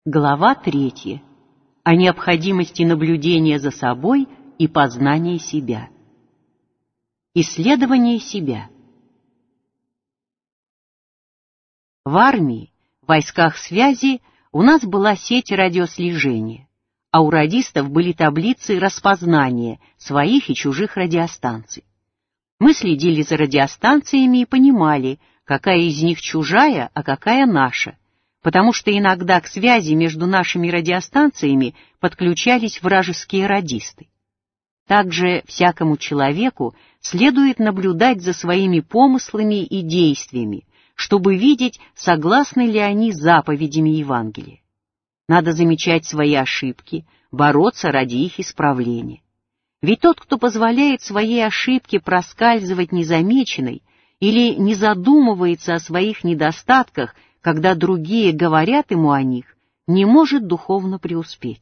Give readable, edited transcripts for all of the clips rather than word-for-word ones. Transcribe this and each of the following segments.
Глава 3. О необходимости наблюдения за собой и познания себя. Исследование себя. В армии, в войсках связи у нас была сеть радиослежения, а у радистов были таблицы распознания своих и чужих радиостанций. Мы следили за радиостанциями и понимали, какая из них чужая, а какая наша, потому что иногда к связи между нашими радиостанциями подключались вражеские радисты. Также всякому человеку следует наблюдать за своими помыслами и действиями, чтобы видеть, согласны ли они с заповедями Евангелия. Надо замечать свои ошибки, бороться ради их исправления. Ведь тот, кто позволяет своей ошибке проскальзывать незамеченной или не задумывается о своих недостатках, когда другие говорят ему о них, не может духовно преуспеть.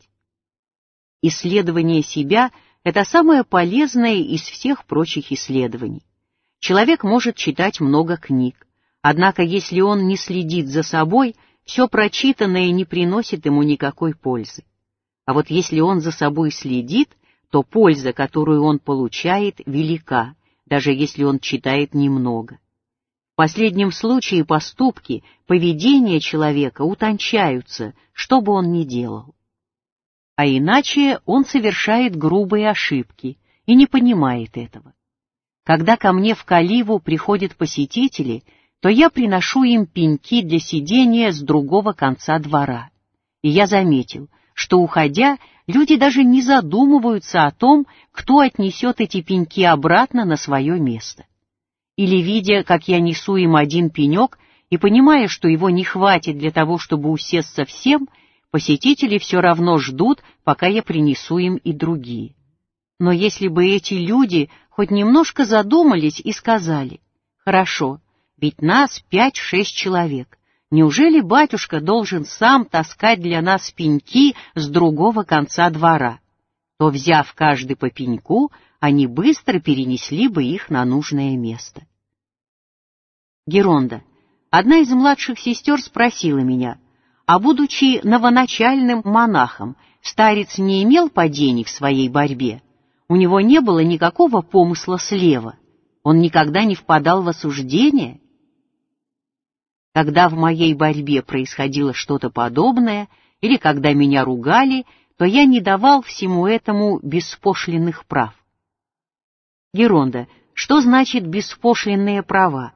Исследование себя — это самое полезное из всех прочих исследований. Человек может читать много книг, однако если он не следит за собой, все прочитанное не приносит ему никакой пользы. А вот если он за собой следит, то польза, которую он получает, велика, даже если он читает немного. В последнем случае поступки, поведение человека утончаются, что бы он ни делал. А иначе он совершает грубые ошибки и не понимает этого. Когда ко мне в каливу приходят посетители, то я приношу им пеньки для сидения с другого конца двора. И я заметил, что, уходя, люди даже не задумываются о том, кто отнесет эти пеньки обратно на свое место. Или, видя, как я несу им один пенек, и понимая, что его не хватит для того, чтобы усесться всем, посетители все равно ждут, пока я принесу им и другие. Но если бы эти люди хоть немножко задумались и сказали: «Хорошо, ведь нас 5-6 человек, неужели батюшка должен сам таскать для нас пеньки с другого конца двора?» то, взяв каждый по пеньку, они быстро перенесли бы их на нужное место. Геронда, одна из младших сестер, спросила меня: а будучи новоначальным монахом, старец не имел падений в своей борьбе? У него не было никакого помысла слева? Он никогда не впадал в осуждение? Когда в моей борьбе происходило что-то подобное, или когда меня ругали, то я не давал всему этому беспошлинных прав. Геронда, что значит беспошлинные права?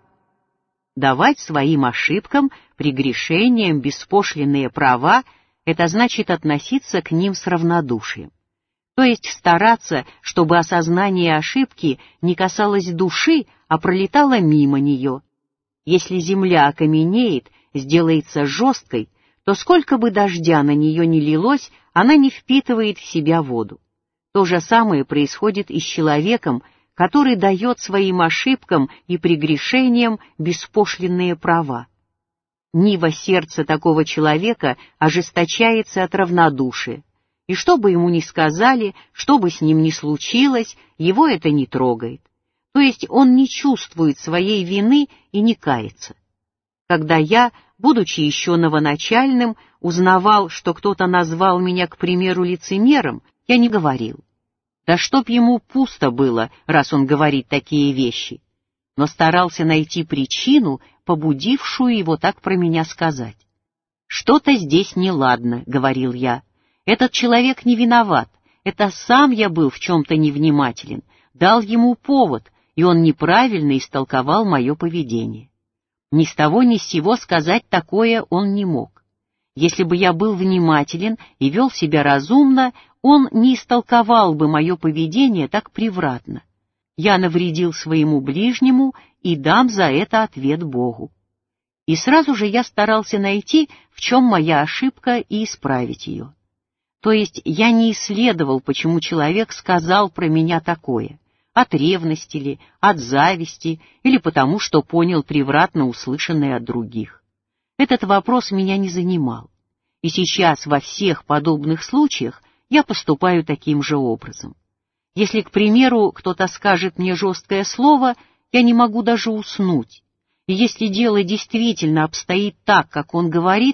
Давать своим ошибкам, прегрешениям беспошлинные права — это значит относиться к ним с равнодушием. То есть стараться, чтобы осознание ошибки не касалось души, а пролетало мимо нее. Если земля окаменеет, сделается жесткой, то сколько бы дождя на нее ни лилось, она не впитывает в себя воду. То же самое происходит и с человеком, который дает своим ошибкам и прегрешениям беспошлинные права. Нива сердца такого человека ожесточается от равнодушия, и что бы ему ни сказали, что бы с ним ни случилось, его это не трогает. То есть он не чувствует своей вины и не кается. Когда я, будучи еще новоначальным, узнавал, что кто-то назвал меня, к примеру, лицемером, я не говорил: да чтоб ему пусто было, раз он говорит такие вещи, но старался найти причину, побудившую его так про меня сказать. «Что-то здесь неладно», — говорил я. «Этот человек не виноват, это сам я был в чем-то невнимателен, дал ему повод, и он неправильно истолковал мое поведение». Ни с того ни с сего сказать такое он не мог. Если бы я был внимателен и вел себя разумно, он не истолковал бы мое поведение так превратно. Я навредил своему ближнему и дам за это ответ Богу. И сразу же я старался найти, в чем моя ошибка, и исправить ее. То есть я не исследовал, почему человек сказал про меня такое. От ревности ли, от зависти, или потому, что понял превратно услышанное от других. Этот вопрос меня не занимал. И сейчас во всех подобных случаях я поступаю таким же образом. Если, к примеру, кто-то скажет мне жесткое слово, я не могу даже уснуть. И если дело действительно обстоит так, как он говорит,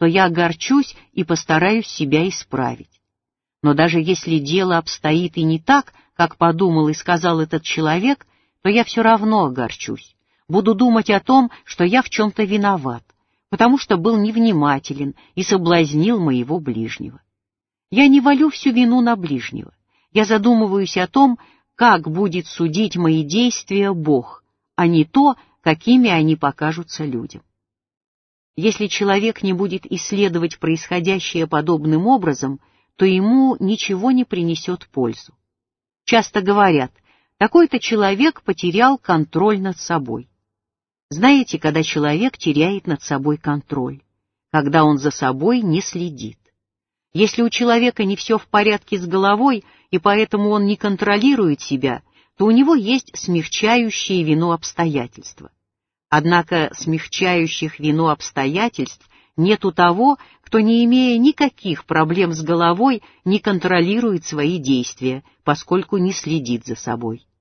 то я огорчусь и постараюсь себя исправить. Но даже если дело обстоит и не так, как подумал и сказал этот человек, то я все равно огорчусь. Буду думать о том, что я в чем-то виноват, потому что был невнимателен и соблазнил моего ближнего. Я не валю всю вину на ближнего. Я задумываюсь о том, как будет судить мои действия Бог, а не то, какими они покажутся людям. Если человек не будет исследовать происходящее подобным образом, то ему ничего не принесет пользу. Часто говорят, такой-то человек потерял контроль над собой. Знаете, когда человек теряет над собой контроль? Когда он за собой не следит. Если у человека не все в порядке с головой, и поэтому он не контролирует себя, то у него есть смягчающие вину обстоятельства. Однако смягчающих вину обстоятельств нет у того, кто, не имея никаких проблем с головой, не контролирует свои действия, поскольку не следит за собой.